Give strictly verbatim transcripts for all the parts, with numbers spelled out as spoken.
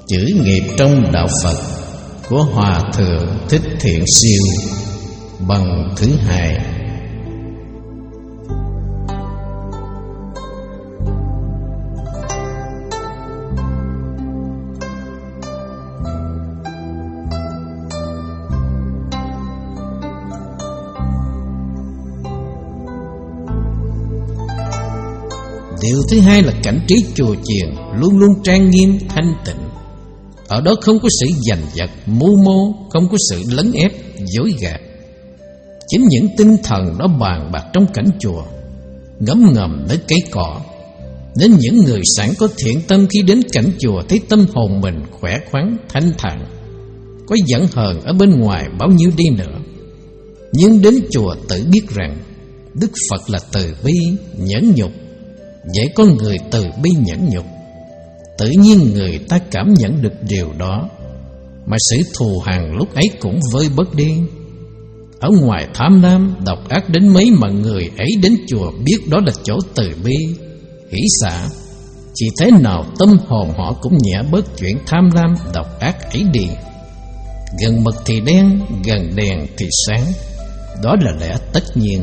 Chữ nghiệp trong đạo Phật của Hòa Thượng Thích Thiện Siêu, bằng thứ hai. Điều thứ hai là cảnh trí chùa chiền luôn luôn trang nghiêm thanh tịnh. Ở đó không có sự giành giật, mưu mô, không có sự lấn ép, dối gạt. Chính những tinh thần đó bàn bạc trong cảnh chùa, ngấm ngầm nơi cây cỏ, nên những người sẵn có thiện tâm khi đến cảnh chùa thấy tâm hồn mình khỏe khoắn, thanh thản. Có giận hờn ở bên ngoài bao nhiêu đi nữa, nhưng đến chùa tự biết rằng Đức Phật là từ bi, nhẫn nhục. Vậy con người từ bi nhẫn nhục, tự nhiên người ta cảm nhận được điều đó, mà sự thù hằn lúc ấy cũng vơi bớt đi. Ở ngoài tham lam, độc ác đến mấy mà người ấy đến chùa biết đó là chỗ từ bi, hỷ xả. Chỉ thế nào tâm hồn họ cũng nhẹ bớt chuyện tham lam, độc ác ấy đi. Gần mực thì đen, gần đèn thì sáng, đó là lẽ tất nhiên.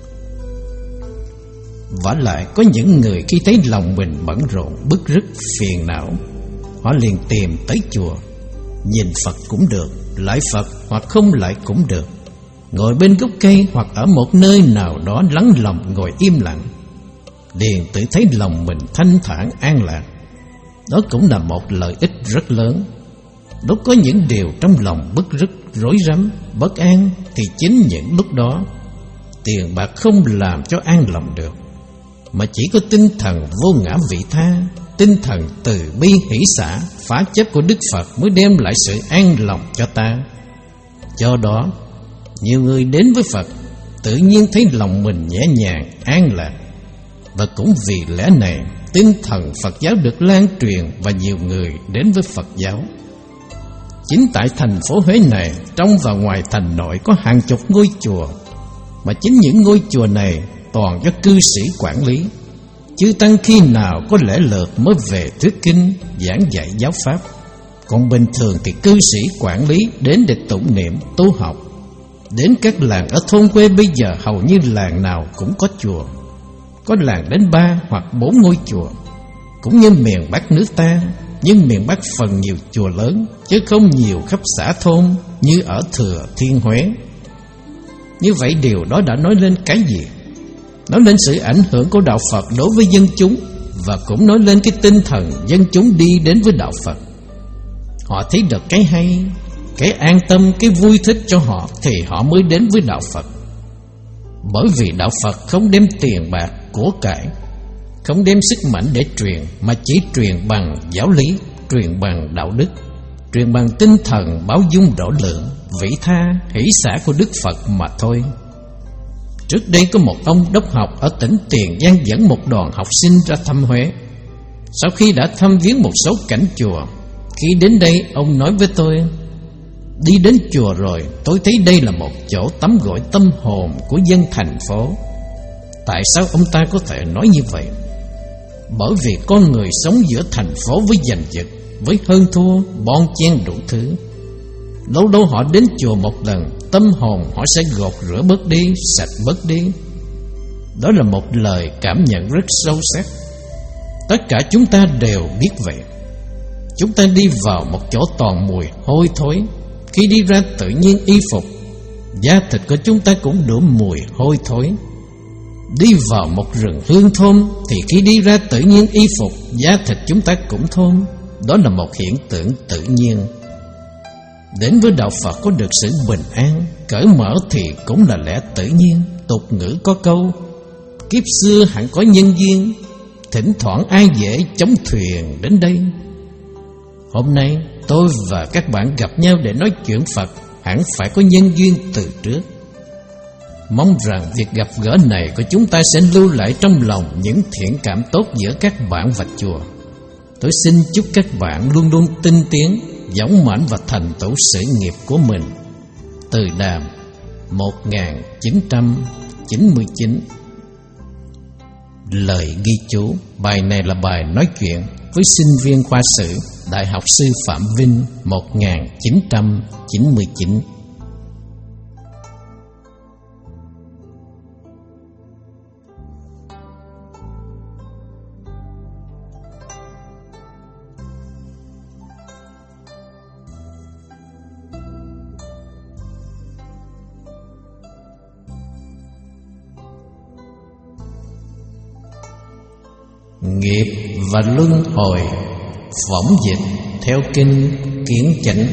Vả lại có những người khi thấy lòng mình bận rộn, bứt rứt, phiền não, họ liền tìm tới chùa. Nhìn Phật cũng được, lại Phật hoặc không lại cũng được, ngồi bên gốc cây hoặc ở một nơi nào đó lắng lòng ngồi im lặng, liền tự thấy lòng mình thanh thản an lạc. Đó cũng là một lợi ích rất lớn. Lúc có những điều trong lòng bứt rứt, rối rắm, bất an, thì chính những lúc đó tiền bạc không làm cho an lòng được, mà chỉ có tinh thần vô ngã vị tha, tinh thần từ bi hỷ xả, phá chấp của Đức Phật mới đem lại sự an lòng cho ta. Do đó, nhiều người đến với Phật tự nhiên thấy lòng mình nhẹ nhàng, an lạc. Và cũng vì lẽ này, tinh thần Phật giáo được lan truyền và nhiều người đến với Phật giáo. Chính tại thành phố Huế này, trong và ngoài thành nội có hàng chục ngôi chùa, mà chính những ngôi chùa này toàn do cư sĩ quản lý. Chư tăng khi nào có lễ lượt mới về thuyết kinh, giảng dạy giáo pháp. Còn bình thường thì cư sĩ quản lý đến để tụng niệm, tu học. Đến các làng ở thôn quê bây giờ hầu như làng nào cũng có chùa, có làng đến ba hoặc bốn ngôi chùa. Cũng như miền Bắc nước ta, nhưng miền Bắc phần nhiều chùa lớn, chứ không nhiều khắp xã thôn như ở Thừa Thiên Huế. Như vậy điều đó đã nói lên cái gì? Nói lên sự ảnh hưởng của đạo Phật đối với dân chúng, và cũng nói lên cái tinh thần dân chúng đi đến với đạo Phật. Họ thấy được cái hay, cái an tâm, cái vui thích cho họ, thì họ mới đến với đạo Phật. Bởi vì đạo Phật không đem tiền bạc, của cải, không đem sức mạnh để truyền, mà chỉ truyền bằng giáo lý, truyền bằng đạo đức, truyền bằng tinh thần bao dung độ lượng, vĩ tha, hỷ xả của Đức Phật mà thôi. Trước đây có một ông đốc học ở tỉnh Tiền Giang dẫn một đoàn học sinh ra thăm Huế. Sau khi đã thăm viếng một số cảnh chùa, khi đến đây ông nói với tôi: đi đến chùa rồi, tôi thấy đây là một chỗ tắm gội tâm hồn của dân thành phố. Tại sao ông ta có thể nói như vậy? Bởi vì con người sống giữa thành phố với giành giật, với hơn thua, bon chen đủ thứ. Lâu lâu họ đến chùa một lần, tâm hồn họ sẽ gột rửa bớt đi, sạch bớt đi. Đó là một lời cảm nhận rất sâu sắc. Tất cả chúng ta đều biết vậy. Chúng ta đi vào một chỗ toàn mùi hôi thối, khi đi ra tự nhiên y phục, da thịt của chúng ta cũng đủ mùi hôi thối. Đi vào một rừng hương thơm, thì khi đi ra tự nhiên y phục, da thịt chúng ta cũng thơm. Đó là một hiện tượng tự nhiên. Đến với đạo Phật có được sự bình an, cởi mở thì cũng là lẽ tự nhiên. Tục ngữ có câu: kiếp xưa hẳn có nhân duyên, thỉnh thoảng ai dễ chống thuyền đến đây. Hôm nay tôi và các bạn gặp nhau để nói chuyện Phật, hẳn phải có nhân duyên từ trước. Mong rằng việc gặp gỡ này của chúng ta sẽ lưu lại trong lòng những thiện cảm tốt giữa các bạn và chùa. Tôi xin chúc các bạn luôn luôn tinh tiến, dũng mãnh và thành tựu sự nghiệp của mình. Từ Đàm, một nghìn chín trăm chín mươi chín. Lời ghi chú. Bài này là bài nói chuyện với sinh viên khoa sử Đại học sư Phạm Vinh, một nghìn chín trăm chín mươi chín. Nghiệp và luân hồi, phỏng dịch theo kinh Kiến Chánh.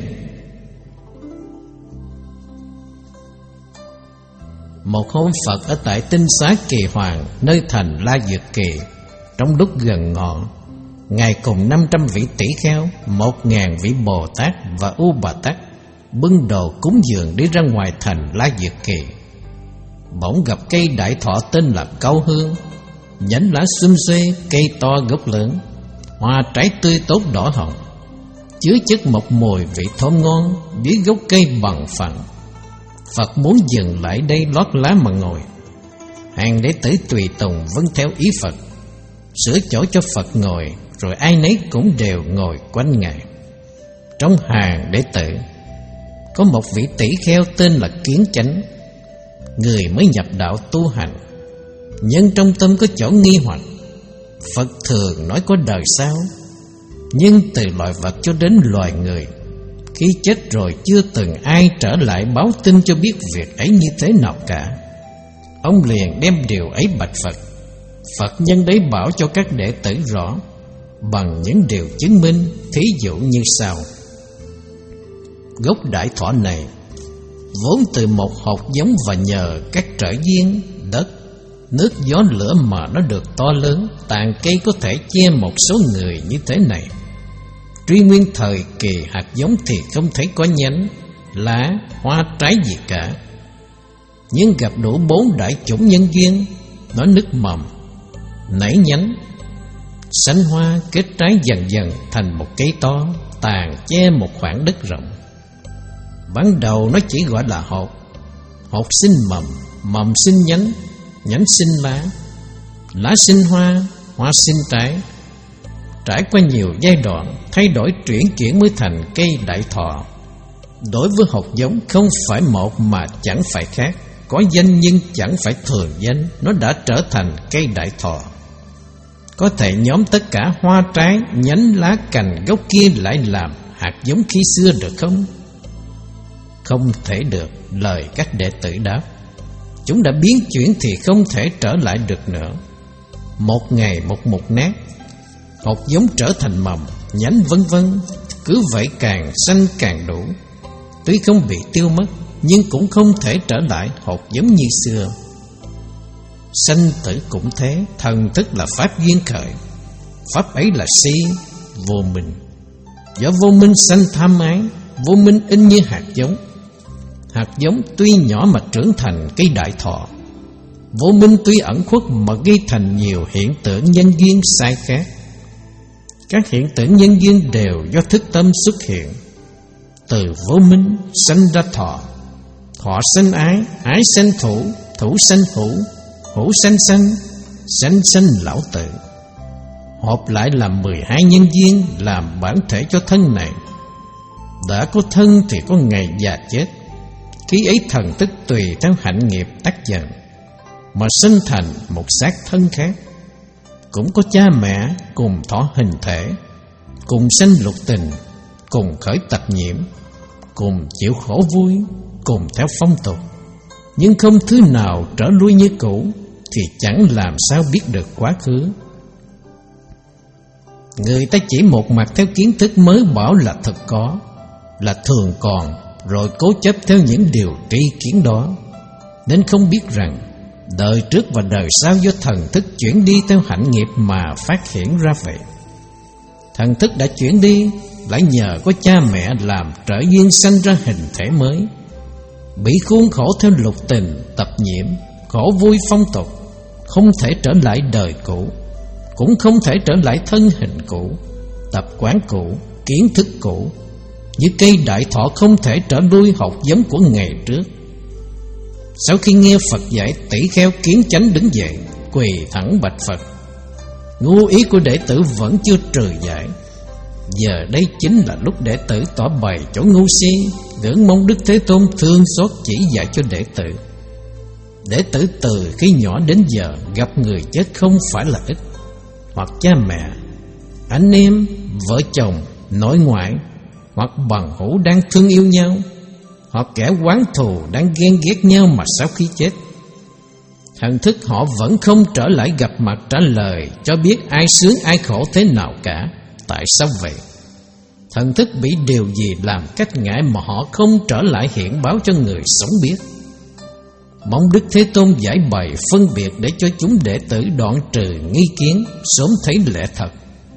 Một hôm Phật ở tại Tinh Xá Kỳ Hoàng, nơi thành La Dược Kỳ, trong lúc gần ngọ, Ngài cùng năm trăm vị tỷ kheo, một ngàn vị Bồ Tát và U Bà Tát bưng đồ cúng dường đi ra ngoài thành La Dược Kỳ. Bỗng gặp cây đại thọ tên là Câu Hương, nhánh lá xum xuê, cây to gốc lớn, hoa trái tươi tốt đỏ hồng, chứa chất một mùi vị thơm ngon. Dưới gốc cây bằng phẳng, Phật muốn dừng lại đây lót lá mà ngồi. Hàng đệ tử tùy tùng vâng theo ý Phật, sửa chỗ cho Phật ngồi, rồi ai nấy cũng đều ngồi quanh Ngài. Trong hàng đệ tử có một vị tỷ kheo tên là Kiến Chánh, người mới nhập đạo tu hành. Nhân trong tâm có chỗ nghi hoặc. Phật thường nói có đời sau, nhưng từ loài vật cho đến loài người, khi chết rồi chưa từng ai trở lại báo tin cho biết việc ấy như thế nào cả. Ông liền đem điều ấy bạch Phật. Phật nhân đấy bảo cho các đệ tử rõ bằng những điều chứng minh, thí dụ như sau. Gốc đại thọ này vốn từ một hột giống, và nhờ các trợ duyên đất, nước, gió, lửa mà nó được to lớn. Tàn cây có thể che một số người như thế này. Truy nguyên thời kỳ hạt giống thì không thấy có nhánh, lá, hoa, trái gì cả. Nhưng gặp đủ bốn đại chủng nhân duyên, nó nứt mầm, nảy nhánh, sanh hoa, kết trái, dần dần thành một cây to, tàn che một khoảng đất rộng. Ban đầu nó chỉ gọi là hột. Hột sinh mầm, mầm sinh nhánh, nhánh sinh lá, lá sinh hoa, hoa sinh trái. Trải qua nhiều giai đoạn thay đổi chuyển chuyển mới thành cây đại thọ. Đối với hột giống không phải một mà chẳng phải khác, có danh nhưng chẳng phải thường danh, nó đã trở thành cây đại thọ. Có thể nhóm tất cả hoa trái, nhánh, lá, cành, gốc kia lại làm hạt giống khi xưa được không? Không thể được, lời các đệ tử đáp. Chúng đã biến chuyển thì không thể trở lại được nữa. Một ngày một mục nát, hột giống trở thành mầm, nhánh vân vân, cứ vậy càng xanh càng đủ. Tuy không bị tiêu mất, nhưng cũng không thể trở lại hột giống như xưa. Sanh tử cũng thế, thần thức là pháp duyên khởi. Pháp ấy là si, vô minh. Do vô minh sanh tham ái, vô minh in như hạt giống. Hạt giống tuy nhỏ mà trưởng thành cây đại thọ. Vô minh tuy ẩn khuất mà gây thành nhiều hiện tượng nhân duyên sai khác. Các hiện tượng nhân duyên đều do thức tâm xuất hiện. Từ vô minh sanh ra thọ, thọ sanh ái, ái sanh thủ, thủ sanh hữu, hữu sanh sanh, sanh sanh lão tử. Hợp lại làm mười hai nhân duyên làm bản thể cho thân này. Đã có thân thì có ngày già chết. Khi ấy thần thức tùy theo hạnh nghiệp tác dần mà sinh thành một xác thân khác. Cũng có cha mẹ cùng thọ hình thể, cùng sanh lục tình, cùng khởi tập nhiễm, cùng chịu khổ vui, cùng theo phong tục. Nhưng không thứ nào trở lui như cũ, thì chẳng làm sao biết được quá khứ. Người ta chỉ một mặt theo kiến thức mới bảo là thật có, là thường còn, rồi cố chấp theo những điều tri kiến đó, nên không biết rằng đời trước và đời sau do thần thức chuyển đi theo hạnh nghiệp mà phát hiện ra vậy. Thần thức đã chuyển đi, lại nhờ có cha mẹ làm trợ duyên sanh ra hình thể mới, bị khuôn khổ theo lục tình, tập nhiễm, khổ vui phong tục, không thể trở lại đời cũ, cũng không thể trở lại thân hình cũ, tập quán cũ, kiến thức cũ. Như cây đại thọ không thể trở lui hột giống của ngày trước. Sau khi nghe Phật dạy, tỷ kheo Kiến Chánh đứng dậy, quỳ thẳng bạch Phật: ngu ý của đệ tử vẫn chưa trừ giải. Giờ đây chính là lúc đệ tử tỏ bày chỗ ngu si, ngưỡng mong Đức Thế Tôn thương xót chỉ dạy cho đệ tử. Đệ tử từ khi nhỏ đến giờ gặp người chết không phải là ít, hoặc cha mẹ, anh em, vợ chồng, nội ngoại, hoặc bằng hữu đang thương yêu nhau, hoặc kẻ oán thù đang ghen ghét nhau mà sau khi chết, thần thức họ vẫn không trở lại gặp mặt trả lời cho biết ai sướng ai khổ thế nào cả. Tại sao vậy? Thần thức bị điều gì làm cách ngại mà họ không trở lại hiện báo cho người sống biết? Mong Đức Thế Tôn giải bày phân biệt để cho chúng đệ tử đoạn trừ nghi kiến, sớm thấy lẽ thật.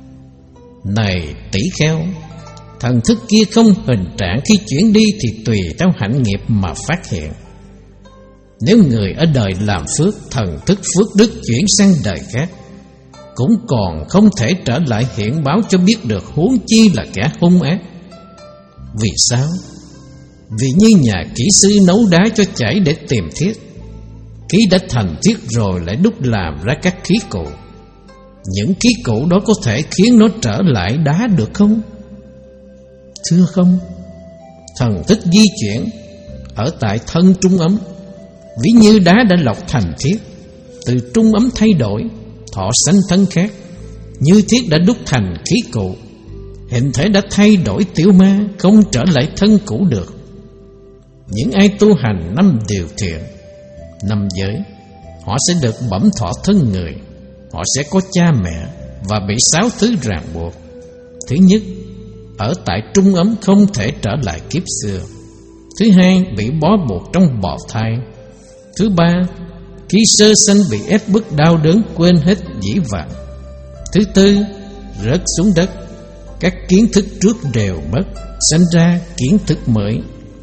Này tỷ kheo, thần thức kia không hình trạng, khi chuyển đi thì tùy theo hạnh nghiệp mà phát hiện. Nếu người ở đời làm phước, thần thức phước đức chuyển sang đời khác, cũng còn không thể trở lại hiện báo cho biết được, huống chi là kẻ hung ác. Vì sao? Vì như nhà kỹ sư nấu đá cho chảy để tìm thiết, khí đã thành thiết rồi lại đúc làm ra các khí cụ. Những khí cụ đó có thể khiến nó trở lại đá được không? Thưa không. Thần thức di chuyển ở tại thân trung ấm, ví như đá đã lọc thành thiết, từ trung ấm thay đổi, thọ sanh thân khác. Như thiết đã đúc thành khí cụ, hình thể đã thay đổi tiểu ma, không trở lại thân cũ được. Những ai tu hành năm điều thiện, năm giới, họ sẽ được bẩm thọ thân người. Họ sẽ có cha mẹ và bị sáu thứ ràng buộc. Thứ nhất, ở tại trung ấm không thể trở lại kiếp xưa. Thứ hai, bị bó buộc trong bào thai. Thứ ba, khi sơ sanh bị ép bức đau đớn quên hết dĩ vãng. Thứ tư, rớt xuống đất, các kiến thức trước đều mất, sanh ra kiến thức mới.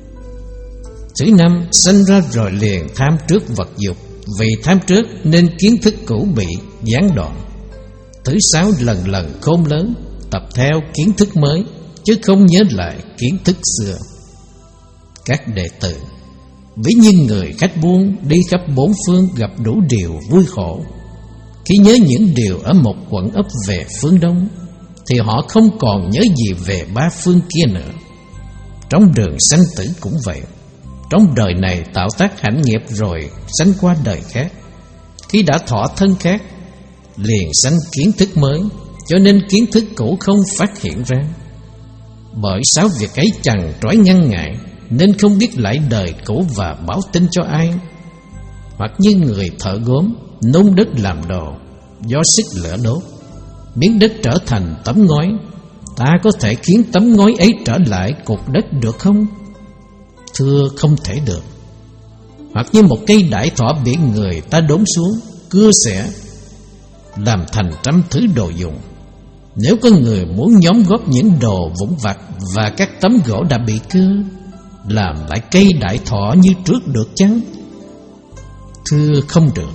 Thứ năm, sanh ra rồi liền tham trước vật dục, vì tham trước nên kiến thức cũ bị gián đoạn. Thứ sáu, lần lần khôn lớn, tập theo kiến thức mới, chứ không nhớ lại kiến thức xưa. Các đệ tử, ví như người khách buôn đi khắp bốn phương gặp đủ điều vui khổ. Khi nhớ những điều ở một quận ấp về phương Đông, thì họ không còn nhớ gì về ba phương kia nữa. Trong đường sanh tử cũng vậy. Trong đời này tạo tác hạnh nghiệp rồi sanh qua đời khác. Khi đã thọ thân khác, liền sanh kiến thức mới, cho nên kiến thức cũ không phát hiện ra. Bởi sáu việc ấy chằng trói ngăn ngại, nên không biết lại đời cũ và báo tin cho ai. Hoặc như người thợ gốm nung đất làm đồ, do sức lửa đốt, biến đất trở thành tấm ngói, ta có thể khiến tấm ngói ấy trở lại cục đất được không? Thưa không thể được. Hoặc như một cây đại thọ bị người ta đốn xuống, cưa xẻ, làm thành trăm thứ đồ dùng. Nếu có người muốn nhóm góp những đồ vụn vặt và các tấm gỗ đã bị cưa, làm lại cây đại thọ như trước được chăng? Thưa không được.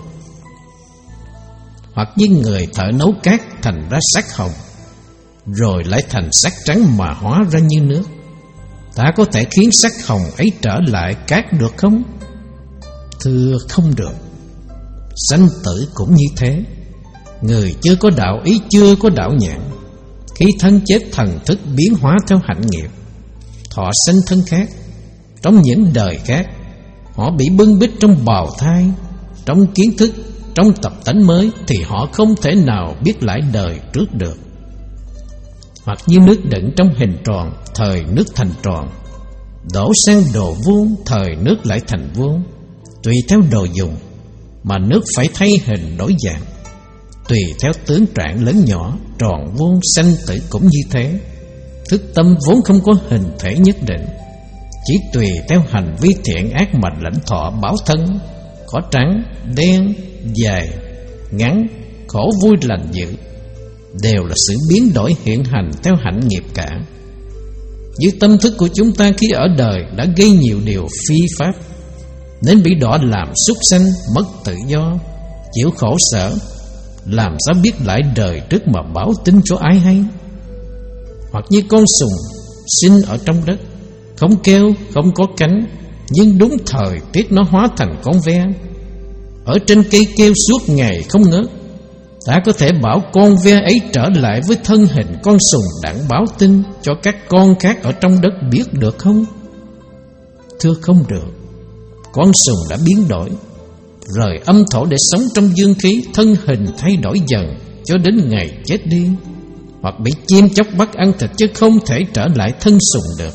Hoặc như người thợ nấu cát thành ra sắt hồng, rồi lại thành sắt trắng mà hóa ra như nước, ta có thể khiến sắt hồng ấy trở lại cát được không? Thưa không được. Sanh tử cũng như thế. Người chưa có đạo ý, chưa có đạo nhãn, khi thân chết thần thức biến hóa theo hạnh nghiệp, thọ sanh thân khác. Trong những đời khác, họ bị bưng bít trong bào thai, trong kiến thức, trong tập tánh mới, thì họ không thể nào biết lại đời trước được. Hoặc như nước đựng trong hình tròn, thời nước thành tròn, đổ sang đồ vuông, thời nước lại thành vuông. Tùy theo đồ dùng mà nước phải thay hình đổi dạng. Tùy theo tướng trạng lớn nhỏ, tròn vuông, sanh tử cũng như thế. Thức tâm vốn không có hình thể nhất định, chỉ tùy theo hành vi thiện ác mà lãnh thọ báo thân. Có trắng, đen, dài, ngắn, khổ vui lành dữ, đều là sự biến đổi hiện hành theo hạnh nghiệp cả. Như tâm thức của chúng ta khi ở đời đã gây nhiều điều phi pháp, nên bị đọa làm súc sanh, mất tự do, chịu khổ sở, làm sao biết lại đời trước mà báo tin cho ai hay? Hoặc như con sùng sinh ở trong đất, không kêu, không có cánh, nhưng đúng thời tiết nó hóa thành con ve, ở trên cây kêu suốt ngày không ngớt. Ta có thể bảo con ve ấy trở lại với thân hình con sùng đặng báo tin cho các con khác ở trong đất biết được không? Thưa không được. Con sùng đã biến đổi, rời âm thổ để sống trong dương khí, thân hình thay đổi dần cho đến ngày chết đi, hoặc bị chim chóc bắt ăn thịt, chứ không thể trở lại thân sùng được.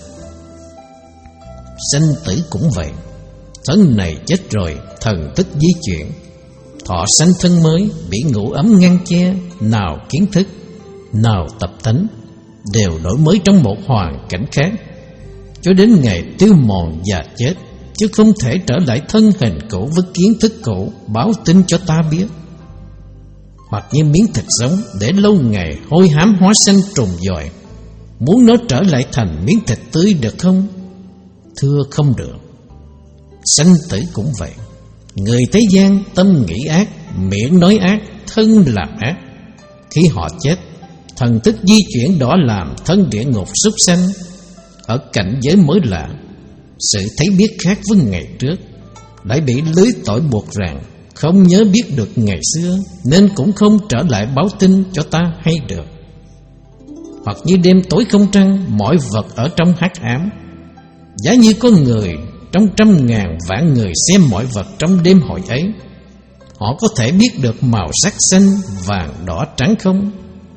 Sanh tử cũng vậy. Thân này chết rồi, thần thức di chuyển, thọ sanh thân mới, bị ngủ ấm ngăn che, nào kiến thức, nào tập tánh, đều đổi mới trong một hoàn cảnh khác, cho đến ngày tiêu mòn và chết, chứ không thể trở lại thân hình cũ với kiến thức cũ báo tin cho ta biết. Hoặc như miếng thịt sống để lâu ngày hôi hám hóa sanh trùng dòi, muốn nó trở lại thành miếng thịt tươi được không? Thưa không được. Sanh tử cũng vậy. Người thế gian tâm nghĩ ác, miệng nói ác, thân làm ác. Khi họ chết, thần thức di chuyển đỏ làm thân địa ngục súc sanh. Ở cảnh giới mới lạ, sự thấy biết khác với ngày trước, lại bị lưới tội buộc rằng không nhớ biết được ngày xưa, nên cũng không trở lại báo tin cho ta hay được. Hoặc như đêm tối không trăng, mọi vật ở trong hắc ám. Giả như có người trong trăm ngàn vạn người xem mọi vật trong đêm hội ấy, họ có thể biết được màu sắc xanh, vàng, đỏ, trắng không?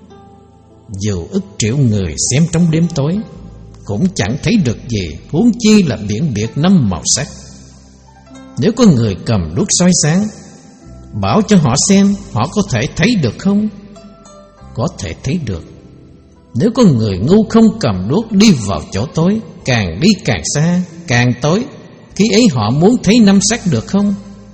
Dù ức triệu người xem trong đêm tối, cũng chẳng thấy được gì, huống chi là biển biệt năm màu sắc. Nếu có người cầm đuốc soi sáng, bảo cho họ xem, họ có thể thấy được không? Có thể thấy được. Nếu có người ngu không cầm đuốc đi vào chỗ tối, càng đi càng xa, càng tối, khi ấy họ muốn thấy năm sắc được không?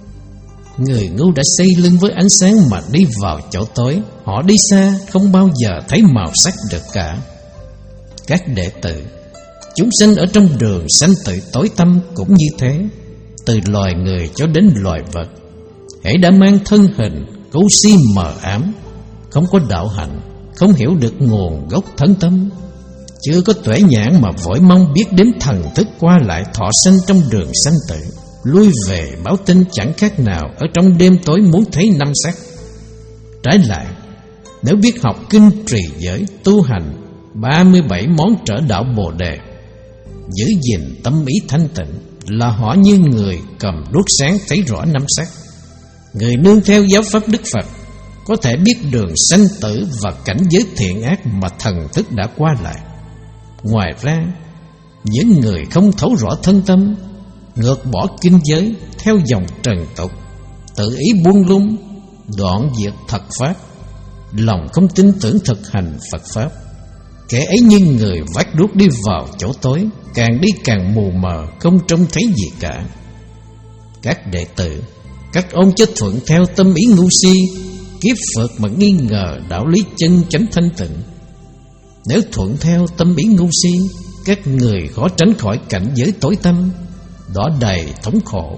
Người ngu đã xây lưng với ánh sáng mà đi vào chỗ tối, họ đi xa không bao giờ thấy màu sắc được cả. Các đệ tử, chúng sanh ở trong đường sanh tử tối tăm cũng như thế. Từ loài người cho đến loài vật, hễ đã mang thân hình cấu si mờ ám, không có đạo hạnh, không hiểu được nguồn gốc thân tâm, chưa có tuệ nhãn mà vội mong biết đến thần thức qua lại thọ sanh trong đường sanh tử, lui về báo tin chẳng khác nào ở trong đêm tối muốn thấy năm sắc. Trái lại, nếu biết học kinh trì giới, tu hành ba mươi bảy món trở đạo Bồ Đề, giữ gìn tâm ý thanh tịnh, là họ như người cầm đuốc sáng thấy rõ năm sắc. Người nương theo giáo pháp Đức Phật có thể biết đường sanh tử và cảnh giới thiện ác mà thần thức đã qua lại. Ngoài ra, những người không thấu rõ thân tâm, ngược bỏ kinh giới, theo dòng trần tục, tự ý buông lung, đoạn diệt thật pháp, lòng không tin tưởng thực hành Phật pháp, kẻ ấy như người vác đuốc đi vào chỗ tối, càng đi càng mù mờ, không trông thấy gì cả. Các đệ tử, các ông chết thuận theo tâm ý ngu si, kiếp phật mà nghi ngờ đạo lý chân chánh thanh tịnh. Nếu thuận theo tâm ý ngu si, các người khó tránh khỏi cảnh giới tối tăm, đó đầy thống khổ.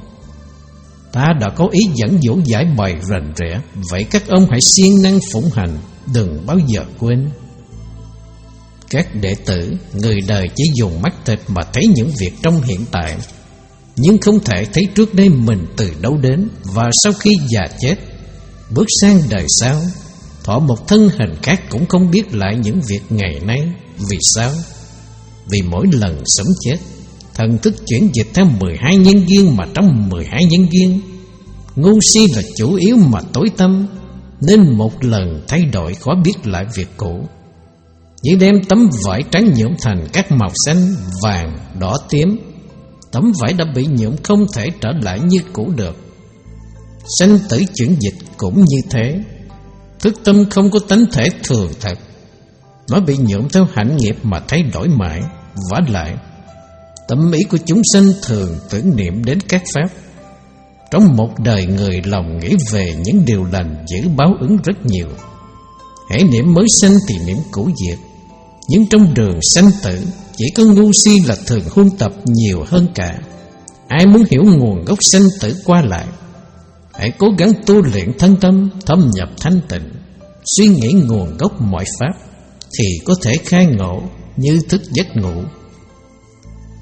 Ta đã có ý dẫn dỗ giải bày rành rẽ, vậy các ông hãy siêng năng phụng hành, đừng bao giờ quên. Các đệ tử, người đời chỉ dùng mắt thịt mà thấy những việc trong hiện tại, nhưng không thể thấy trước đây mình từ đâu đến, và sau khi già chết, bước sang đời sau, thọ một thân hình khác cũng không biết lại những việc ngày nay. Vì sao? Vì mỗi lần sống chết, thần thức chuyển dịch theo mười hai nhân duyên, mà trong mười hai nhân duyên, ngu si là chủ yếu mà tối tâm, nên một lần thay đổi khó biết lại việc cũ. Như đem tấm vải trắng nhuộm thành các màu xanh, vàng, đỏ, tím, tấm vải đã bị nhuộm không thể trở lại như cũ được. Sanh tử chuyển dịch cũng như thế. Thức tâm không có tánh thể thường thật, nó bị nhuộm theo hạnh nghiệp mà thay đổi mãi. Vả lại, tâm ý của chúng sanh thường tưởng niệm đến các pháp. Trong một đời người lòng nghĩ về những điều lành, giữ báo ứng rất nhiều. Hễ niệm mới sanh thì niệm cũ diệt. Nhưng trong đường sanh tử, chỉ có ngu si là thường huân tập nhiều hơn cả. Ai muốn hiểu nguồn gốc sanh tử qua lại, hãy cố gắng tu luyện thân tâm, thâm nhập thanh tịnh, suy nghĩ nguồn gốc mọi pháp, thì có thể khai ngộ như thức giấc ngủ.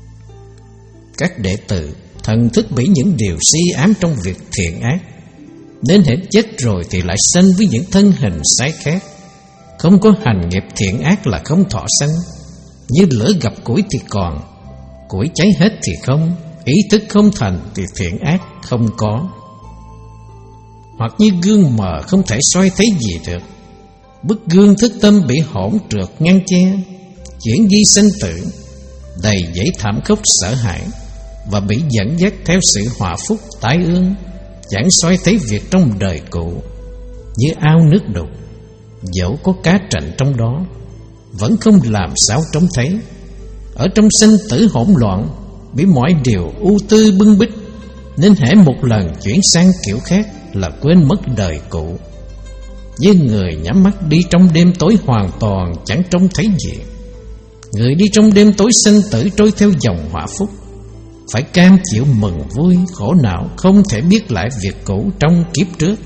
Các đệ tử, thần thức bị những điều si ám trong việc thiện ác, Đến hết chết rồi thì lại sanh với những thân hình sai khác. Không có hành nghiệp thiện ác là không thọ sanh. Như lửa gặp củi thì còn, củi cháy hết thì không. Ý thức không thành thì thiện ác không có. Hoặc như gương mờ không thể soi thấy gì được. Bức gương thức tâm bị hỗn trượt ngăn che, chuyển di sinh tử, đầy dẫy thảm khốc sợ hãi, và bị dẫn dắt theo sự hòa phúc tai ương, chẳng soi thấy việc trong đời cũ. Như ao nước đục, dẫu có cá trạnh trong đó, vẫn không làm sao trông thấy. Ở trong sinh tử hỗn loạn, bị mọi điều ưu tư bưng bít, nên hễ một lần chuyển sang kiểu khác là quên mất đời cũ. Như người nhắm mắt đi trong đêm tối hoàn toàn chẳng trông thấy gì. Người đi trong đêm tối sinh tử trôi theo dòng hỏa phúc, phải cam chịu mừng vui khổ não, không thể biết lại việc cũ trong kiếp trước.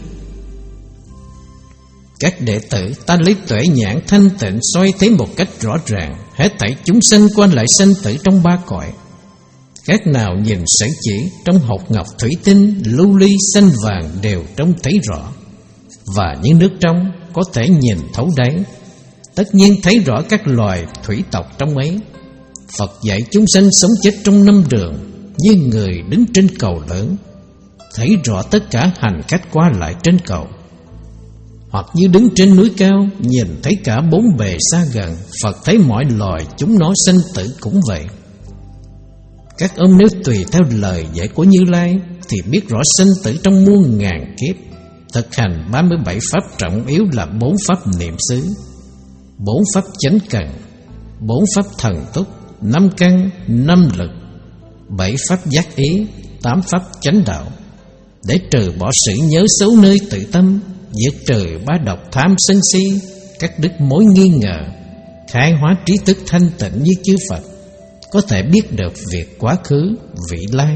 Các đệ tử ta lấy tuệ nhãn thanh tịnh soi thấy một cách rõ ràng hết thảy chúng sinh quan lại sinh tử trong ba cõi. Các nào nhìn sẵn chỉ trong hột ngọc thủy tinh, lưu ly xanh vàng đều trông thấy rõ. Và những nước trong có thể nhìn thấu đáy, tất nhiên thấy rõ các loài thủy tộc trong ấy. Phật dạy chúng sanh sống chết trong năm đường, như người đứng trên cầu lớn, thấy rõ tất cả hành khách qua lại trên cầu. Hoặc như đứng trên núi cao, nhìn thấy cả bốn bề xa gần, Phật thấy mọi loài chúng nó sinh tử cũng vậy. Các ông nếu tùy theo lời dạy của Như Lai thì biết rõ sinh tử trong muôn ngàn kiếp. Thực hành ba mươi bảy pháp trọng yếu là bốn pháp niệm xứ, bốn pháp chánh cần, bốn pháp thần túc, năm căn, năm lực, bảy pháp giác ý, tám pháp chánh đạo, để trừ bỏ sự nhớ xấu nơi tự tâm, diệt trừ ba độc tham sân si, các đức mối nghi ngờ, khai hóa trí thức thanh tịnh như chư Phật, có thể biết được việc quá khứ, vị lai.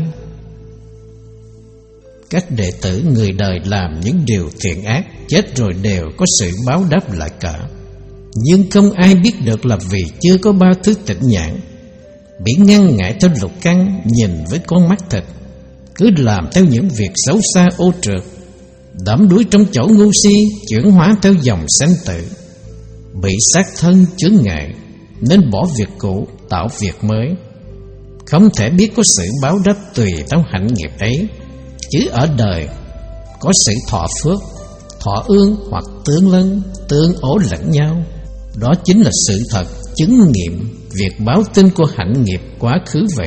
Các đệ tử người đời làm những điều thiện ác, chết rồi đều có sự báo đáp lại cả. Nhưng không ai biết được là vì chưa có ba thứ tịnh nhãn, bị ngăn ngại theo lục căn, nhìn với con mắt thịt, cứ làm theo những việc xấu xa ô trượt, đắm đuối trong chỗ ngu si, chuyển hóa theo dòng sanh tử, bị sát thân chướng ngại, nên bỏ việc cũ tạo việc mới. Không thể biết có sự báo đáp tùy theo hạnh nghiệp ấy, chứ ở đời có sự thọ phước, thọ ương hoặc tương lân, tương ổ lẫn nhau. Đó chính là sự thật chứng nghiệm việc báo tin của hạnh nghiệp quá khứ vậy.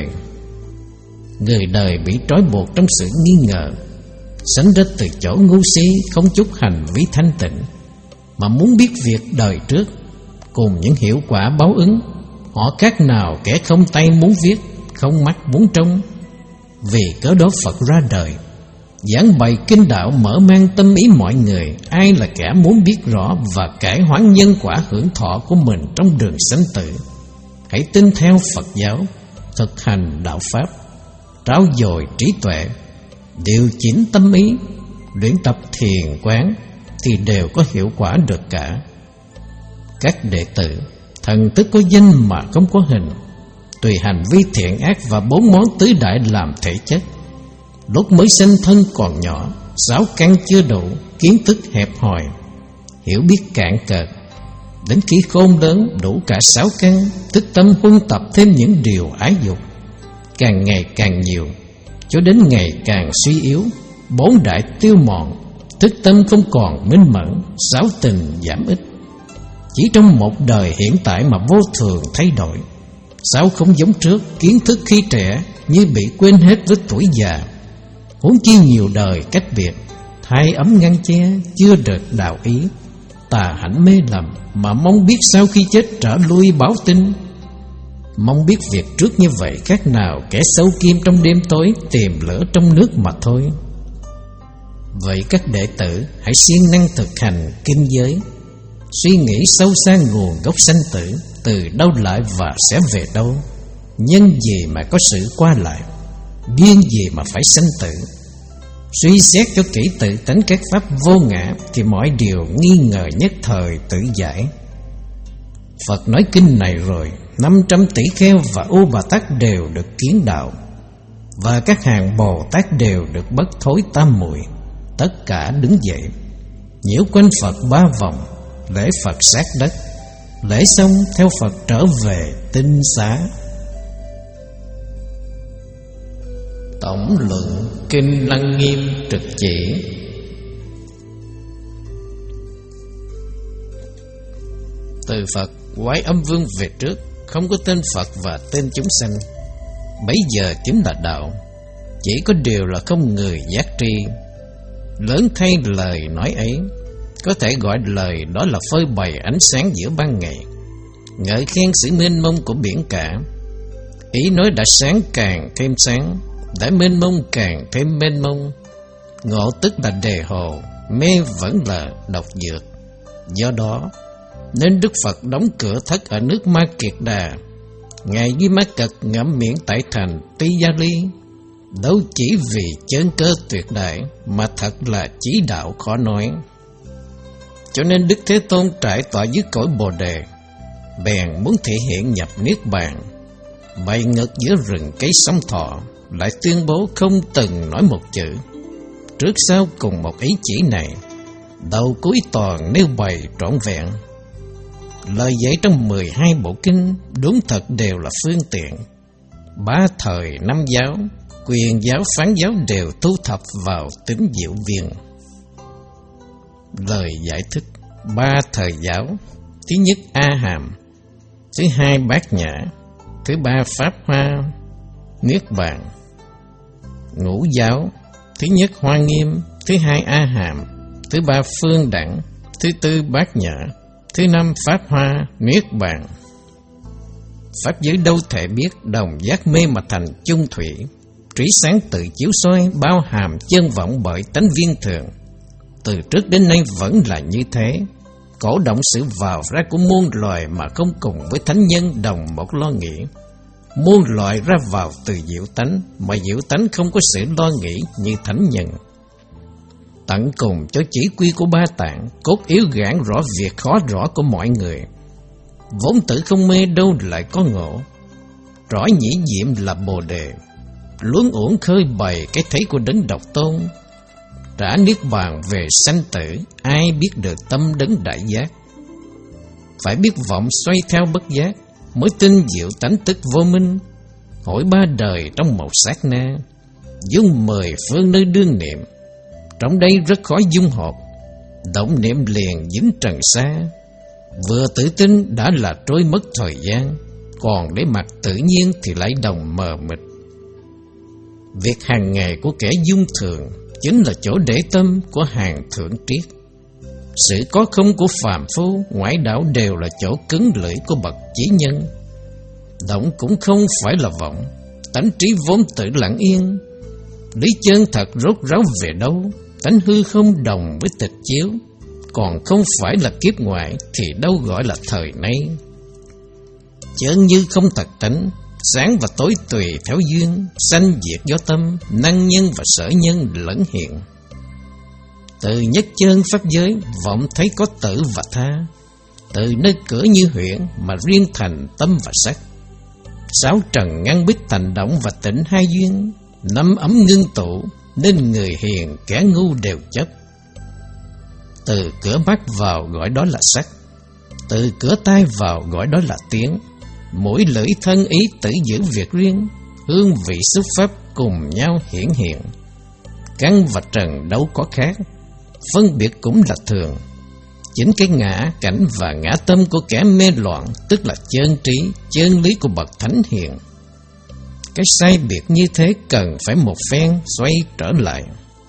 Người đời bị trói buộc trong sự nghi ngờ, sanh ra từ chỗ ngu si, không chút hành vi thanh tịnh, mà muốn biết việc đời trước cùng những hiệu quả báo ứng. Họ khác nào kẻ không tay muốn viết, không mắt muốn trông. Vì cớ đó Phật ra đời, giảng bày kinh đạo, mở mang tâm ý mọi người. Ai là kẻ muốn biết rõ và cải hoán nhân quả hưởng thọ của mình trong đường sanh tử, hãy tin theo Phật giáo, thực hành đạo pháp, trau dồi trí tuệ, điều chỉnh tâm ý, luyện tập thiền quán, thì đều có hiệu quả được cả. Các đệ tử thần tức có danh mà không có hình, tùy hành vi thiện ác và bốn món tứ đại làm thể chất. Lúc mới sinh thân còn nhỏ, sáu căn chưa đủ, kiến thức hẹp hòi, hiểu biết cạn cợt. Đến khi khôn lớn đủ cả sáu căn, thức tâm huân tập thêm những điều ái dục, càng ngày càng nhiều, cho đến ngày càng suy yếu, bốn đại tiêu mòn, thức tâm không còn minh mẫn, sáu tình giảm ít. Chỉ trong một đời hiện tại mà vô thường thay đổi. Sao không giống trước, kiến thức khi trẻ như bị quên hết với tuổi già. Huống chi nhiều đời cách biệt, thai ấm ngăn che, chưa được đạo ý, tà hạnh mê lầm, mà mong biết sau khi chết trở lui báo tin. Mong biết việc trước như vậy, khác nào kẻ sâu kim trong đêm tối tìm lửa trong nước mà thôi. Vậy các đệ tử hãy siêng năng thực hành kinh giới, suy nghĩ sâu xa nguồn gốc sanh tử, từ đâu lại và sẽ về đâu, nhân gì mà có sự qua lại, duyên gì mà phải sanh tử. Suy xét cho kỹ tự tánh các pháp vô ngã, thì mọi điều nghi ngờ nhất thời tự giải. Phật nói kinh này rồi, năm trăm tỷ kheo và U Bà Tát đều được kiến đạo, và các hàng Bồ Tát đều được bất thối tam muội. tất cả đứng dậy, nhiễu quanh Phật ba vòng, lễ Phật sát đất. Lễ xong theo Phật trở về tinh xá. Tổng luận Kinh Lăng Nghiêm trực chỉ. Từ Phật Quái Âm Vương về trước, không có tên Phật và tên chúng sanh. Bấy giờ chính là đạo. Chỉ có điều là không người giác tri. Lớn thay lời nói ấy, có thể gọi lời đó là phơi bày ánh sáng giữa ban ngày, ngợi khen sự mênh mông của biển cả. Ý nói đã sáng càng thêm sáng, đã mênh mông càng thêm mênh mông. Ngộ tức là đề hồ, mê vẫn là độc dược. Do đó nên Đức Phật đóng cửa thất ở nước Ma Kiệt Đà. Ngài Di Ma Cật ngậm miệng tại thành Ti Gia Ly, đâu chỉ vì chân cơ tuyệt đại, mà thật là chỉ đạo khó nói. Cho nên Đức Thế Tôn trải tọa dưới cõi Bồ Đề, bèn muốn thể hiện nhập Niết Bàn, bay ngược giữa rừng cây sông Thọ, lại tuyên bố không từng nói một chữ. Trước sau cùng một ý chỉ này, đầu cuối toàn nêu bày trọn vẹn. Lời dạy trong mười hai bộ kinh đúng thật đều là phương tiện. Ba thời năm giáo, quyền giáo phán giáo đều thu thập vào Tín Diệu Viên. Lời giải thích: ba thời giáo, thứ nhất A Hàm, thứ hai Bát Nhã, thứ ba Pháp Hoa Niết Bàn. Ngũ giáo, thứ nhất Hoa Nghiêm, thứ hai A Hàm, thứ ba Phương Đẳng, thứ tư Bát Nhã, thứ năm Pháp Hoa Niết Bàn. Pháp giới đâu thể biết đồng giác mê mà thành chung thủy, trí sáng tự chiếu soi bao hàm chân vọng bởi tánh viên thường. Từ trước đến nay vẫn là như thế, cổ động sự vào ra của muôn loài mà không cùng với thánh nhân đồng một lo nghĩ. Muôn loài ra vào từ diệu tánh, mà diệu tánh không có sự lo nghĩ như thánh nhân. Tận cùng cho chỉ quy của ba tạng, cốt yếu gạn rõ việc khó rõ của mọi người. Vốn tử không mê đâu lại có ngộ, rõ nhĩ diệm là Bồ Đề, luống uổng khơi bày cái thấy của Đấng Độc Tôn. Trả Niết Bàn về sanh tử, ai biết được tâm Đấng Đại Giác. Phải biết vọng xoay theo bất giác, mới tin diệu tánh tức vô minh. Hỏi ba đời trong một sát na, dung mười phương nơi đương niệm. Trong đây rất khó dung hợp, động niệm liền dính trần xa. Vừa tự tin đã là trôi mất thời gian, còn để mặt tự nhiên thì lại đồng mờ mịt. Việc hàng ngày của kẻ dung thường chính là chỗ để tâm của hàng thượng triết. Sự có không của phàm phu, ngoại đạo đều là chỗ cứng lưỡi của bậc chí nhân. Động cũng không phải là vọng, tánh trí vốn tự lặng yên. Lý chân thật rốt ráo về đâu, tánh hư không đồng với tịch chiếu. Còn không phải là kiếp ngoại thì đâu gọi là thời nay. Chơn như không thật tánh, sáng và tối tùy theo duyên, sanh diệt do tâm, năng nhân và sở nhân lẫn hiện. Từ nhất chân pháp giới, vọng thấy có tử và tha. Từ nơi cửa như huyễn mà riêng thành tâm và sắc. Sáu trần ngăn bích thành động và tịnh hai duyên, năm ấm ngưng tụ, nên người hiền kẻ ngu đều chấp. Từ cửa mắt vào gọi đó là sắc, từ cửa tai vào gọi đó là tiếng. Mỗi lưỡi thân ý tự giữ việc riêng, hương vị xúc pháp cùng nhau hiển hiện. Căn và trần đâu có khác, phân biệt cũng là thường. Chính cái ngã cảnh và ngã tâm của kẻ mê loạn, tức là chân trí, chân lý của bậc thánh hiền. Cái sai biệt như thế cần phải một phen xoay trở lại.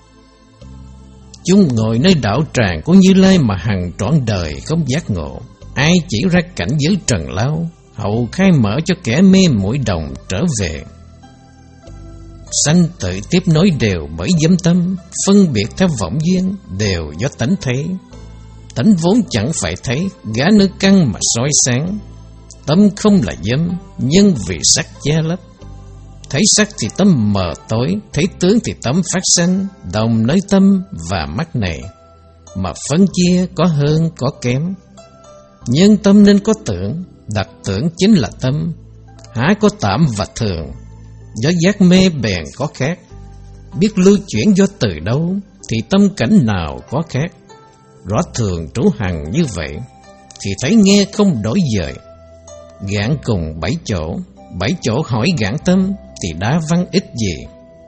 Chúng ngồi nơi đạo tràng của Như Lai mà hằng trọn đời không giác ngộ. Ai chỉ ra cảnh giới trần lao, hậu khai mở cho kẻ mê muội đồng trở về. Sanh tự tiếp nối đều bởi dâm tâm, phân biệt theo vọng duyên đều do tánh thấy. Tánh vốn chẳng phải thấy, gã nơi căn mà soi sáng. Tâm không là dâm, nhân vì sắc che lấp. Thấy sắc thì tâm mờ tối, thấy tướng thì tâm phát sanh, đồng nơi tâm và mắt này. Mà phân chia có hơn có kém. Nhân tâm nên có tưởng, đặc tưởng chính là tâm. Há có tạm và thường, do giác mê bèn có khác. Biết lưu chuyển do từ đâu, thì tâm cảnh nào có khác. Rõ thường trú hằng như vậy thì thấy nghe không đổi dời. Gạn cùng bảy chỗ, bảy chỗ hỏi gạn tâm thì đá văng ít gì.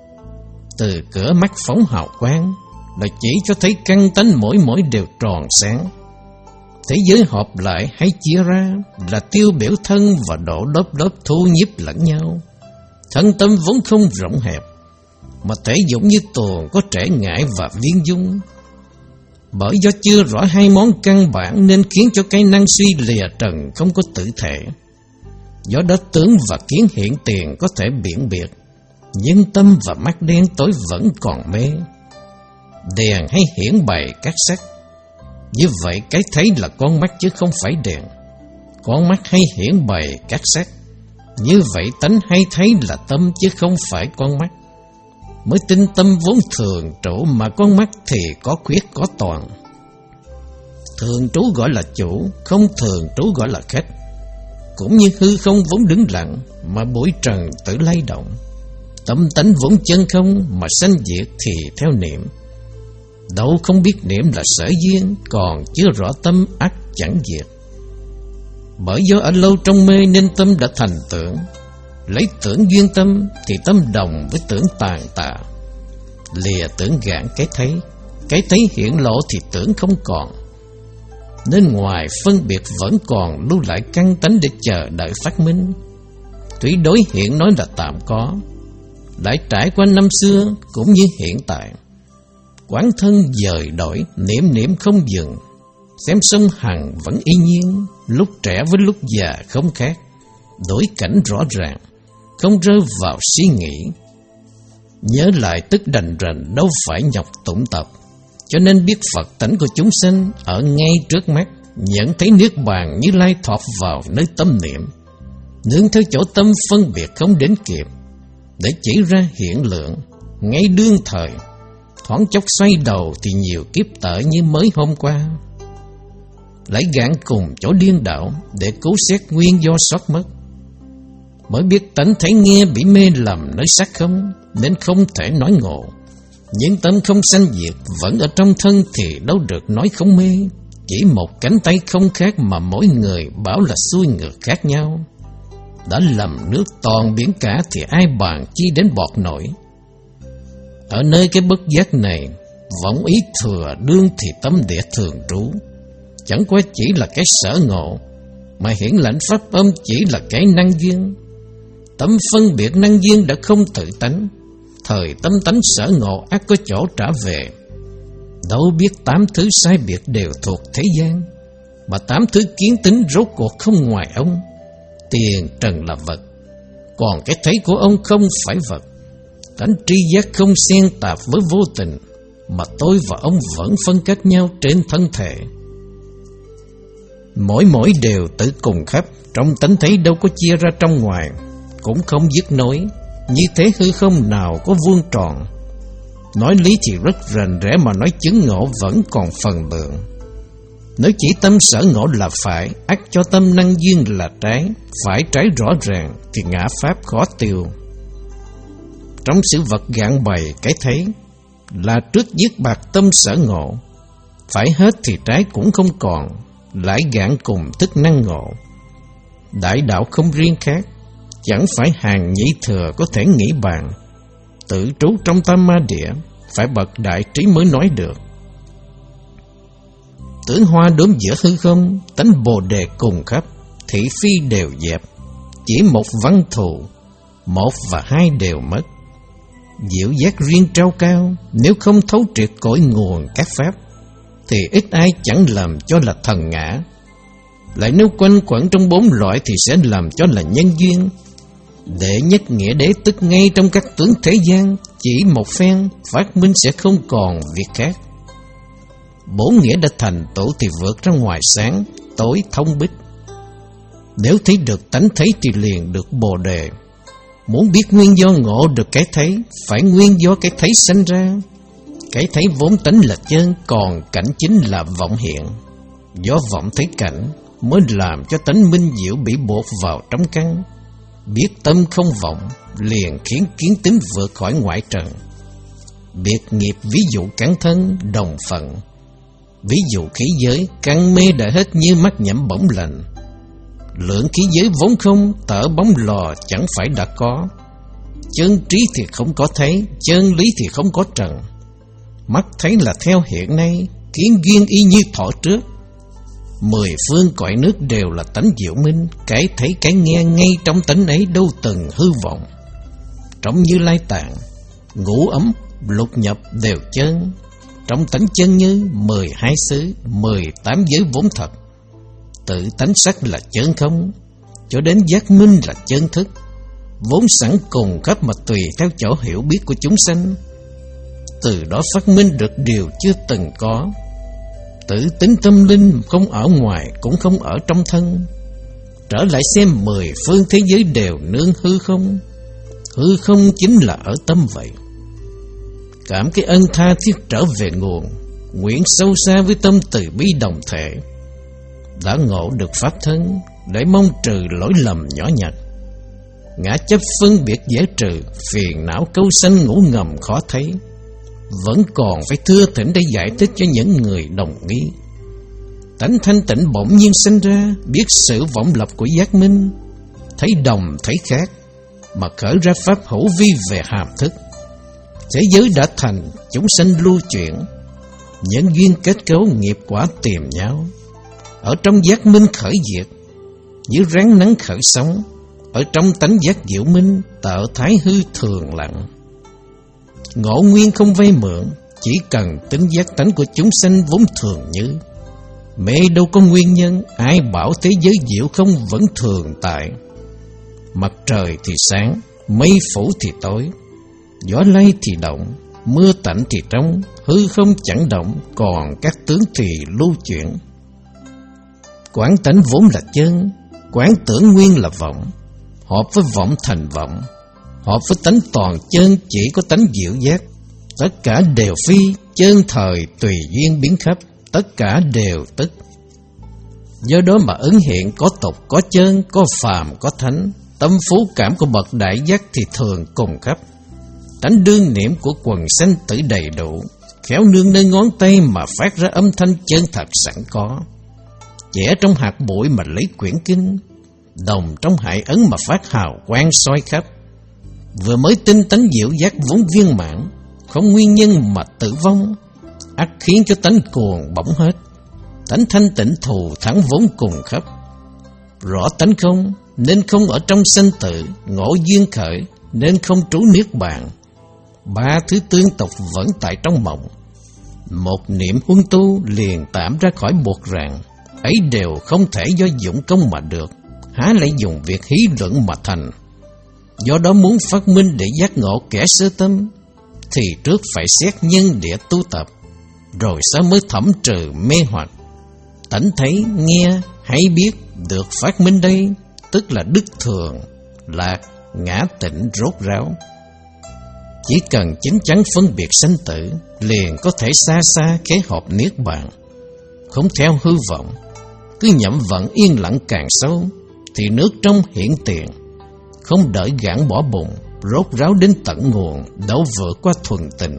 Từ cửa mắt phóng hào quang là chỉ cho thấy căn tánh mỗi mỗi đều tròn sáng. Thế giới hợp lại hay chia ra là tiêu biểu thân và độ lớp lớp thu nhiếp lẫn nhau. Thân tâm vốn không rộng hẹp, mà thể dụng như tuồng có trễ ngại và viên dung. Bởi do chưa rõ hai món căn bản nên khiến cho cái năng suy lìa trần không có tự thể. Do đó tướng và kiến hiện tiền có thể biện biệt, nhưng tâm và mắt đen tối vẫn còn mê. Đèn hay hiển bày các sắc, như vậy cái thấy là con mắt chứ không phải đèn. Con mắt hay hiển bày các sắc, như vậy tánh hay thấy là tâm chứ không phải con mắt. Mới tin tâm vốn thường trụ, mà con mắt thì có khuyết có toàn. Thường trú gọi là chủ, không thường trú gọi là khách. Cũng như hư không vốn đứng lặng, mà bụi trần tự lay động. Tâm tánh vốn chân không, mà sanh diệt thì theo niệm. Đâu không biết niệm là sở duyên, còn chưa rõ tâm ắt chẳng diệt. Bởi do ở lâu trong mê nên tâm đã thành tưởng. Lấy tưởng duyên tâm thì tâm đồng với tưởng tàn tạ. Lìa tưởng gạn cái thấy, cái thấy hiển lộ thì tưởng không còn. Nên ngoài phân biệt vẫn còn lưu lại căn tánh để chờ đợi phát minh. Thủy đối hiện nói là tạm có, lại trải qua năm xưa cũng như hiện tại. Quán thân dời đổi, niệm niệm không dừng. Xem sông Hằng vẫn y nhiên, lúc trẻ với lúc già không khác. Đổi cảnh rõ ràng, không rơi vào suy nghĩ. Nhớ lại tức đành rành, đâu phải nhọc tụng tập. Cho nên biết Phật tánh của chúng sanh ở ngay trước mắt, nhận thấy niết bàn Như Lai thọt vào nơi tâm niệm. Nương theo chỗ tâm phân biệt không đến kịp, để chỉ ra hiện lượng, ngay đương thời. Thoáng chốc xoay đầu thì nhiều kiếp tở như mới hôm qua. Lấy gạn cùng chỗ điên đảo để cứu xét nguyên do sót mất. Mới biết tánh thấy nghe bị mê lầm nơi sắc không, nên không thể nói ngộ. Nhưng tâm không sanh diệt vẫn ở trong thân thì đâu được nói không mê. Chỉ một cánh tay không khác mà mỗi người bảo là xuôi ngược khác nhau. Đã lầm nước toàn biển cả thì ai bàn chi đến bọt nổi. Ở nơi cái bất giác này, vọng ý thừa đương thì tâm địa thường trú. Chẳng qua chỉ là cái sở ngộ, mà hiển lãnh pháp âm chỉ là cái năng duyên. Tâm phân biệt năng duyên đã không tự tánh, thời tâm tánh sở ngộ ắt có chỗ trả về. Đâu biết tám thứ sai biệt đều thuộc thế gian, mà tám thứ kiến tính rốt cuộc không ngoài ông. Tiền trần là vật, còn cái thấy của ông không phải vật. Tánh tri giác không xen tạp với vô tình, mà tôi và ông vẫn phân cách nhau trên thân thể. Mỗi mỗi đều tự cùng khắp, trong tánh thấy đâu có chia ra trong ngoài, cũng không dứt nối. Như thế hư không nào có vuông tròn. Nói lý thì rất rành rẽ, mà nói chứng ngộ vẫn còn phần lượng. Nếu chỉ tâm sở ngộ là phải, ắt cho tâm năng duyên là trái. Phải trái rõ ràng thì ngã pháp khó tiêu. Trong sự vật gạn bày cái thấy, là trước giết bạc tâm sở ngộ. Phải hết thì trái cũng không còn, lại gạn cùng tức năng ngộ. Đại đạo không riêng khác, chẳng phải hàng nhị thừa có thể nghĩ bàn. Tự trú trong tam ma địa, phải bậc đại trí mới nói được. Tưởng hoa đốm giữa hư không, tánh bồ đề cùng khắp, thị phi đều dẹp. Chỉ một văn thù, một và hai đều mất. Diệu giác riêng trao cao, nếu không thấu triệt cội nguồn các pháp, thì ít ai chẳng làm cho là thần ngã. Lại nếu quanh quẩn trong bốn loại thì sẽ làm cho là nhân duyên. Đệ nhất nghĩa đế tức ngay trong các tướng thế gian, chỉ một phen phát minh sẽ không còn việc khác. Bốn nghĩa đã thành tựu thì vượt ra ngoài sáng, tối thông bích. Nếu thấy được tánh thấy thì liền được bồ đề. Muốn biết nguyên do ngộ được cái thấy, phải nguyên do cái thấy sanh ra. Cái thấy vốn tánh là chân, còn cảnh chính là vọng hiện. Do vọng thấy cảnh mới làm cho tánh minh diệu bị buộc vào trong căn. Biết tâm không vọng, liền khiến kiến tính vượt khỏi ngoại trần. biệt nghiệp ví dụ cắn thân, đồng phận. Ví dụ khí giới, căng mê đã hết như mắt nhắm bỗng lạnh. Lượng khí giới vốn không, tở bóng lò chẳng phải đã có. Chân trí thì không có thấy, chân lý thì không có trần. Mắt thấy là theo hiện nay, kiến duyên y như thọ trước. Mười phương cõi nước đều là tánh diệu minh, cái thấy cái nghe ngay trong tánh ấy đâu từng hư vọng. Trong Như Lai Tạng, ngũ ấm, lục nhập đều chân. Trong tánh chân như, mười hai xứ, mười tám giới vốn thật. Tự tánh sắc là chân không, cho đến giác minh là chân thức, vốn sẵn cùng khắp mà tùy theo chỗ hiểu biết của chúng sanh. Từ đó phát minh được điều chưa từng có. Tự tính tâm linh không ở ngoài cũng không ở trong thân. Trở lại xem mười phương thế giới đều nương hư không. Hư không chính là ở tâm vậy. Cảm cái ân tha thiết trở về nguồn, nguyện sâu xa với tâm từ bi đồng thể. Đã ngộ được pháp thân, để mong trừ lỗi lầm nhỏ nhặt. Ngã chấp phân biệt dễ trừ, phiền não câu sanh ngủ ngầm khó thấy. Vẫn còn phải thưa thỉnh để giải thích cho những người đồng nghi. Tánh thanh tịnh bỗng nhiên sinh ra, biết sự vọng lập của giác minh. Thấy đồng thấy khác, mà khởi ra pháp hữu vi về hàm thức. Thế giới đã thành, chúng sanh lưu chuyển. Nhân duyên kết cấu nghiệp quả tìm nhau. Ở trong giác minh khởi diệt, như ráng nắng khởi sóng. Ở trong tánh giác diệu minh, tạo thái hư thường lặng. Ngộ nguyên không vay mượn, chỉ cần tính giác tánh của chúng sanh vốn thường như. Mê đâu có nguyên nhân, ai bảo thế giới diệu không vẫn thường tại. Mặt trời thì sáng, mây phủ thì tối, gió lay thì động, mưa tạnh thì trong, hư không chẳng động, còn các tướng thì lưu chuyển. Quán tánh vốn là chân, quán tưởng nguyên là vọng, hợp với vọng thành vọng, hợp với tánh toàn chân chỉ có tánh diệu giác. Tất cả đều phi, chân thời tùy duyên biến khắp, tất cả đều tức. Do đó mà ứng hiện có tục, có chân, có phàm, có thánh. Tâm phú cảm của bậc đại giác thì thường cùng khắp. Tánh đương niệm của quần sanh tử đầy đủ, khéo nương nơi ngón tay mà phát ra âm thanh chân thật sẵn có. Vẽ trong hạt bụi mà lấy quyển kinh, đồng trong hải ấn mà phát hào quang soi khắp. Vừa mới tinh tánh diệu giác vốn viên mãn, không nguyên nhân mà tử vong, ắt khiến cho tánh cuồng bỗng hết. Tánh thanh tịnh thù thắng vốn cùng khắp. Rõ tánh không nên không ở trong sanh tử, ngộ duyên khởi nên không trú niết bàn. Ba thứ tương tục vẫn tại trong mộng. Một niệm huân tu liền tạm ra khỏi buộc ràng, ấy đều không thể do dụng công mà được, há lại dùng việc hí luận mà thành. Do đó muốn phát minh để giác ngộ kẻ sơ tâm, thì trước phải xét nhân địa tu tập, rồi sau mới thẩm trừ mê hoặc. Tánh thấy, nghe, hay biết được phát minh đây, tức là đức thường, lạc, ngã tịnh rốt ráo. Chỉ cần chính chắn phân biệt sanh tử, liền có thể xa xa kế hợp niết bàn. Không theo hư vọng, cứ nhậm vận yên lặng càng sâu, thì nước trong hiển tiền. Không đợi gạn bỏ bụng, rốt ráo đến tận nguồn, đâu vượt qua thuần tình.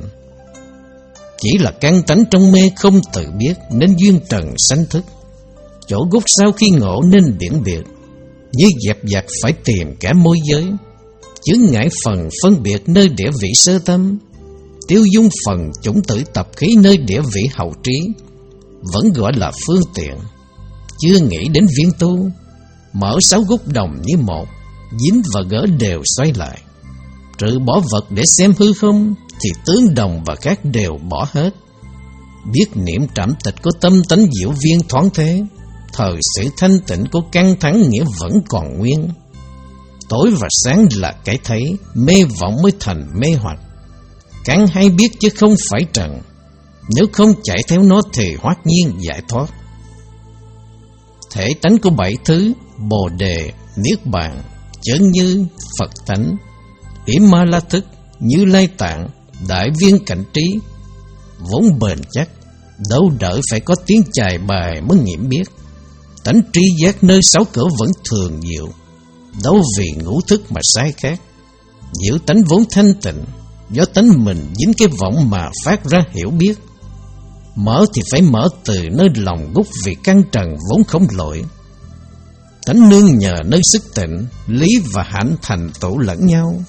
Chỉ là căn tánh trong mê không tự biết, nên duyên trần sanh thức. Chỗ gốc sau khi ngộ nên biển biệt, như dẹp dặt phải tìm cả môi giới. Chướng ngại phần phân biệt nơi địa vị sơ tâm, tiêu dung phần chủng tử tập khí nơi địa vị hậu trí, vẫn gọi là phương tiện. Chưa nghĩ đến viên tu, mở sáu gốc đồng như một, dính và gỡ đều xoay lại. Trừ bỏ vật để xem hư không, thì tướng đồng và khác đều bỏ hết. Biết niệm trảm tịch của tâm tánh diệu viên thoáng thế, thời sự thanh tịnh của căng thẳng nghĩa vẫn còn nguyên. Tối và sáng là cái thấy, mê vọng mới thành mê hoặc. Căn hay biết chứ không phải trần, nếu không chạy theo nó thì hoát nhiên giải thoát. Thể tánh của bảy thứ, Bồ Đề, Niết Bàn, Chân Như, Phật tánh, Yểm Ma La Thức, Như Lai Tạng, Đại Viên Cảnh Trí, vốn bền chắc, đâu đợi phải có tiếng chài bài mới nghiệm biết. Tánh tri giác nơi sáu cửa vẫn thường diệu, đâu vì ngũ thức mà sai khác. Diệu tánh vốn thanh tịnh, Do tánh mình dính cái võng mà phát ra hiểu biết. Mở thì phải mở từ nơi lòng gút, vì căn trần vốn không lỗi. Tánh nương nhờ nơi sức tịnh, lý và hạnh thành tụ lẫn nhau.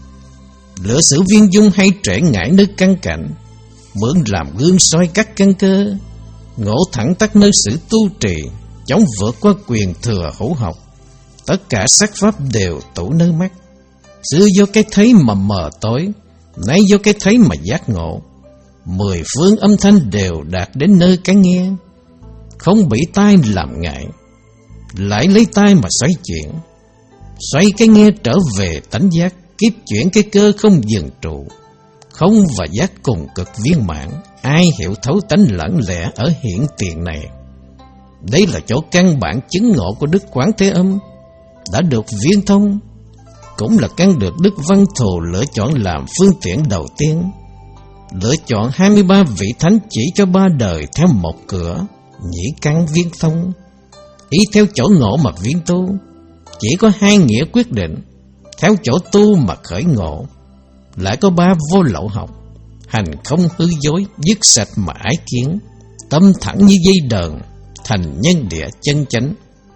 Lựa sự viên dung hay trễ ngại nơi căn cảnh, mượn làm gương soi các căn cơ. Ngộ thẳng tắc nơi sự tu trì, chống vượt qua quyền thừa hữu học. Tất cả sắc pháp đều tụ nơi mắt. Xưa do cái thấy mà mờ tối, nay do cái thấy mà giác ngộ. Mười phương âm thanh đều đạt đến nơi cái nghe, không bị tai làm ngại, lại lấy tai mà xoay chuyển. Xoay cái nghe trở về tánh giác, kiếp chuyển cái cơ không dừng trụ. Không và giác cùng cực viên mãn, ai hiểu thấu tánh lẫn lẽ ở hiện tiền này. Đây là chỗ căn bản chứng ngộ của Đức Quán Thế Âm đã được viên thông, cũng là căn được Đức Văn Thù lựa chọn làm phương tiện đầu tiên. Lựa chọn hai mươi ba vị thánh chỉ cho ba đời theo một cửa, nhĩ căn viên thông. Ý theo chỗ ngộ mà viên tu, chỉ có hai nghĩa quyết định. Theo chỗ tu mà khởi ngộ, lại có ba vô lậu học. Hành không hư dối, dứt sạch mà ái kiến, tâm thẳng như dây đờn, thành nhân địa chân chánh.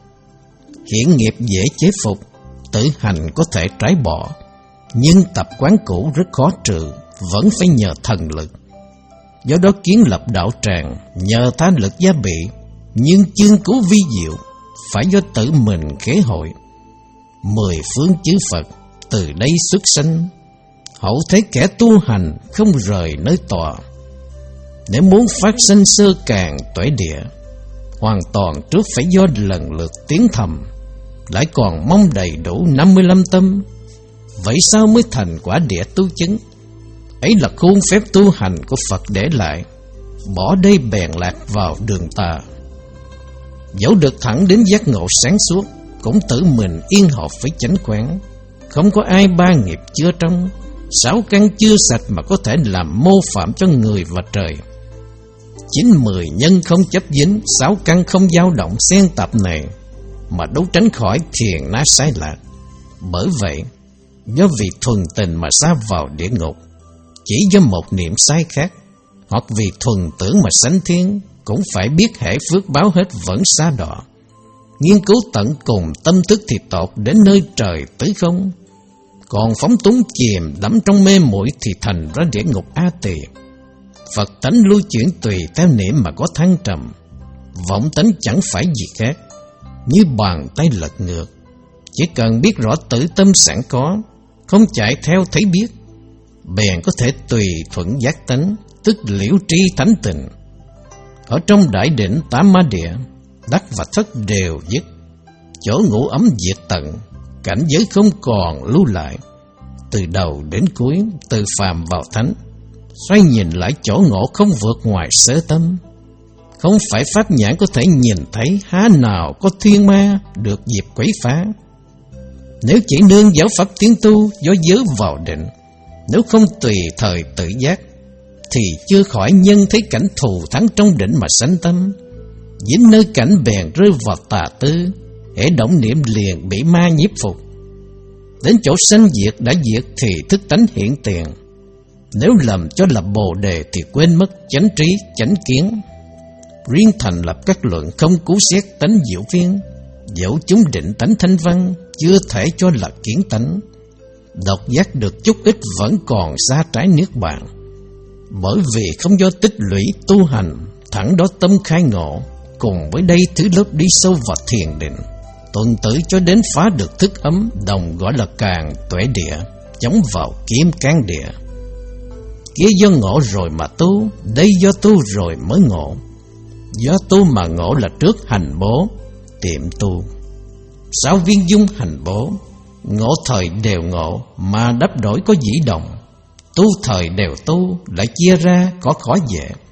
Hiện nghiệp dễ chế phục, tự hành có thể trái bỏ, nhưng tập quán cũ rất khó trừ, vẫn phải nhờ thần lực. Do đó kiến lập đạo tràng nhờ tha lực gia bị, nhưng chương cứu vi diệu phải do tự mình khế hội. Mười phương chư Phật từ đây xuất sanh, hậu thế kẻ tu hành không rời nơi tòa. Nếu muốn phát sanh sơ càng tuệ địa, hoàn toàn trước phải do lần lượt tiến thầm, lại còn mong đầy đủ năm mươi lăm tâm. Vậy sao mới thành quả địa tu chứng? Ấy là khuôn phép tu hành của Phật để lại, bỏ đây bèn lạc vào đường tà. Dẫu được thẳng đến giác ngộ sáng suốt, cũng tự mình yên hợp với chánh quán. Không có ai ba nghiệp chưa trong, sáu căn chưa sạch mà có thể làm mô phạm cho người và trời. Chín mười nhân không chấp dính, sáu căn không dao động xen tạp này, mà đấu tránh khỏi thiền na sai lạc. Bởi vậy, do vì thuần tình mà sa vào địa ngục, chỉ do một niệm sai khác, hoặc vì thuần tưởng mà sanh thiên, cũng phải biết hễ phước báo hết vẫn sa đọa. Nghiên cứu tận cùng tâm thức thì tột đến nơi trời tứ không. Còn phóng túng chìm đắm trong mê muội thì thành ra địa ngục A Tỳ. Phật tánh lưu chuyển tùy theo niệm mà có thăng trầm. Vọng tánh chẳng phải gì khác, như bàn tay lật ngược. Chỉ cần biết rõ tự tâm sẵn có, không chạy theo thấy biết, bèn có thể tùy thuận giác tánh, tức liễu tri thánh tình. Ở trong đại định tám ma địa, đắc và thất đều dứt, chỗ ngủ ấm diệt tận, cảnh giới không còn lưu lại. Từ đầu đến cuối, từ phàm vào thánh, xoay nhìn lại chỗ ngộ không vượt ngoài sơ tâm. Không phải pháp nhãn có thể nhìn thấy, há nào có thiên ma được dịp quấy phá. Nếu chỉ nương giáo pháp tiến tu do giới vào định, nếu không tùy thời tự giác, thì chưa khỏi nhân thấy cảnh thù thắng trong định mà sanh tâm. Dính nơi cảnh bèn rơi vào tà tư, hễ động niệm liền bị ma nhiếp phục. Đến chỗ sanh diệt đã diệt thì thức tánh hiện tiền. Nếu lầm cho là bồ đề thì quên mất chánh trí chánh kiến. Riêng thành lập các luận không cứu xét tánh diệu viên, dẫu chúng định tánh thanh văn, chưa thể cho là kiến tánh. Độc giác được chút ít vẫn còn xa trái niết bàn. Bởi vì không do tích lũy tu hành, thẳng đó tâm khai ngộ, cùng với đây thứ lớp đi sâu vào thiền định, tuần tự cho đến phá được thức ấm, đồng gọi là càng tuệ địa, chống vào kim can địa. Kia do ngộ rồi mà tu, đây do tu rồi mới ngộ. Do tu mà ngộ là trước hành bố, tiệm tu. Sáu viên dung hành bố, ngộ thời đều ngộ mà đắp đổi có dĩ động. Tu thời đều tu, lại chia ra có khó dễ.